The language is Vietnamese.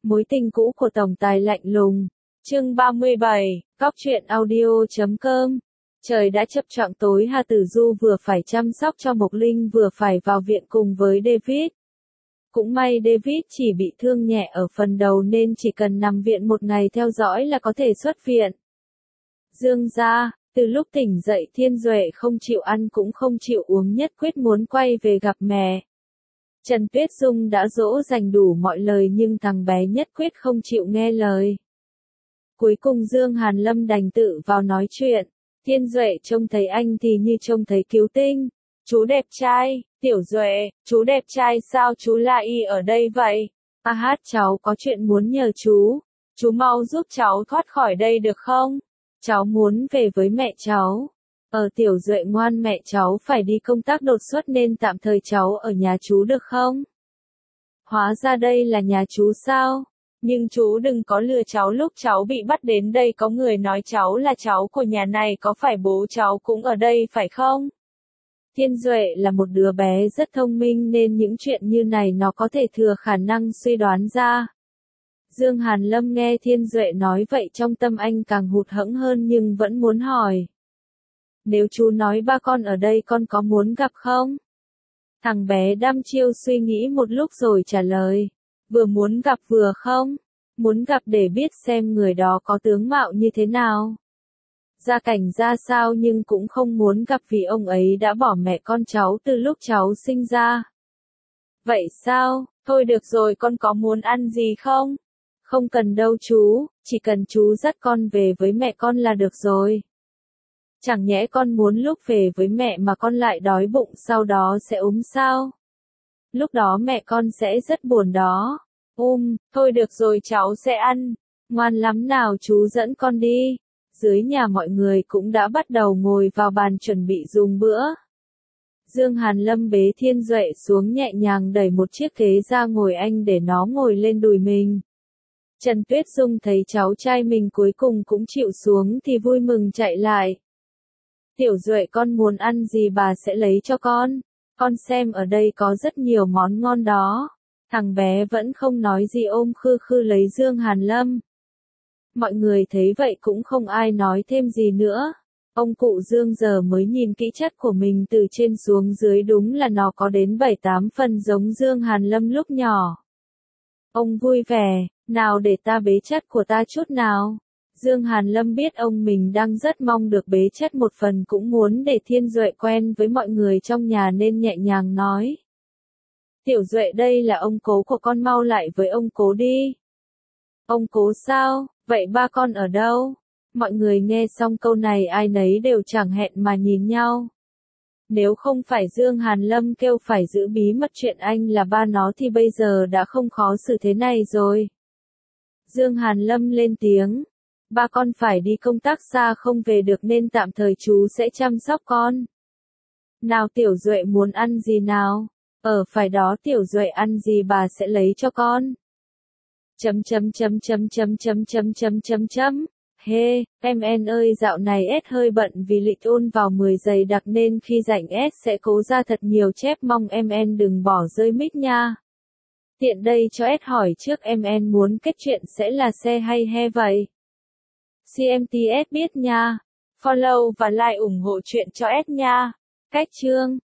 Mối tình cũ của tổng tài lạnh lùng. Chương 37, Cóc truyện audio.com. Trời đã chập choạng tối, Hà Tử Du vừa phải chăm sóc cho Mộc Linh vừa phải vào viện cùng với David. Cũng may David chỉ bị thương nhẹ ở phần đầu nên chỉ cần nằm viện một ngày theo dõi là có thể xuất viện. Dương gia, từ lúc tỉnh dậy Thiên Duệ không chịu ăn cũng không chịu uống, nhất quyết muốn quay về gặp mẹ. Trần Tuyết Dung đã dỗ dành đủ mọi lời nhưng thằng bé nhất quyết không chịu nghe lời. Cuối cùng Dương Hàn Lâm đành tự vào nói chuyện. Thiên Duệ trông thấy anh thì như trông thấy cứu tinh. Chú đẹp trai, Tiểu Duệ, chú đẹp trai sao chú lại ở đây vậy? Cháu có chuyện muốn nhờ chú mau giúp cháu thoát khỏi đây được không? Cháu muốn về với mẹ cháu. Tiểu Duệ ngoan, mẹ cháu phải đi công tác đột xuất nên tạm thời cháu ở nhà chú được không? Hóa ra đây là nhà chú sao? Nhưng chú đừng có lừa cháu, lúc cháu bị bắt đến đây có người nói cháu là cháu của nhà này, có phải bố cháu cũng ở đây phải không? Thiên Duệ là một đứa bé rất thông minh nên những chuyện như này nó có thể thừa khả năng suy đoán ra. Dương Hàn Lâm nghe Thiên Duệ nói vậy trong tâm anh càng hụt hẫng hơn nhưng vẫn muốn hỏi. Nếu chú nói ba con ở đây con có muốn gặp không? Thằng bé đăm chiêu suy nghĩ một lúc rồi trả lời. Vừa muốn gặp vừa không? Muốn gặp để biết xem người đó có tướng mạo như thế nào. Gia cảnh ra sao, nhưng cũng không muốn gặp vì ông ấy đã bỏ mẹ con cháu từ lúc cháu sinh ra. Vậy sao? Thôi được rồi, con có muốn ăn gì không? Không cần đâu chú, chỉ cần chú dắt con về với mẹ con là được rồi. Chẳng nhẽ con muốn lúc về với mẹ mà con lại đói bụng sau đó sẽ ốm sao? Lúc đó mẹ con sẽ rất buồn đó. Thôi được rồi, cháu sẽ ăn. Ngoan lắm nào, chú dẫn con đi. Dưới nhà mọi người cũng đã bắt đầu ngồi vào bàn chuẩn bị dùng bữa. Dương Hàn Lâm bế Thiên Duệ xuống, nhẹ nhàng đẩy một chiếc ghế ra ngồi anh để nó ngồi lên đùi mình. Trần Tuyết Dung thấy cháu trai mình cuối cùng cũng chịu xuống thì vui mừng chạy lại. Tiểu Duệ, con muốn ăn gì bà sẽ lấy cho con. Con xem ở đây có rất nhiều món ngon đó. Thằng bé vẫn không nói gì, ôm khư khư lấy Dương Hàn Lâm. Mọi người thấy vậy cũng không ai nói thêm gì nữa. Ông cụ Dương giờ mới nhìn kỹ chất của mình từ trên xuống dưới, đúng là nó có đến 7-8 phần giống Dương Hàn Lâm lúc nhỏ. Ông vui vẻ, nào để ta bế chất của ta chút nào. Dương Hàn Lâm biết ông mình đang rất mong được bế chất một phần, cũng muốn để Thiên Duệ quen với mọi người trong nhà nên nhẹ nhàng nói. Tiểu Duệ, đây là ông cố của con, mau lại với ông cố đi. Ông cố sao? Vậy ba con ở đâu? Mọi người nghe xong câu này ai nấy đều chẳng hẹn mà nhìn nhau. Nếu không phải Dương Hàn Lâm kêu phải giữ bí mật chuyện anh là ba nó thì bây giờ đã không khó xử thế này rồi. Dương Hàn Lâm lên tiếng. Ba con phải đi công tác xa không về được nên tạm thời chú sẽ chăm sóc con. Nào Tiểu Duệ muốn ăn gì nào? Phải đó, Tiểu Duệ ăn gì bà sẽ lấy cho con. Hê, em ơi, dạo này S hơi bận vì lịch ôn vào 10 giày đặc nên khi rảnh S sẽ cố ra thật nhiều chép, mong em đừng bỏ rơi mic nha. Tiện đây cho S hỏi trước, em muốn kết chuyện sẽ là xe hay he vậy? CMTS biết nha. Follow và like ủng hộ chuyện cho S nha. Cách chương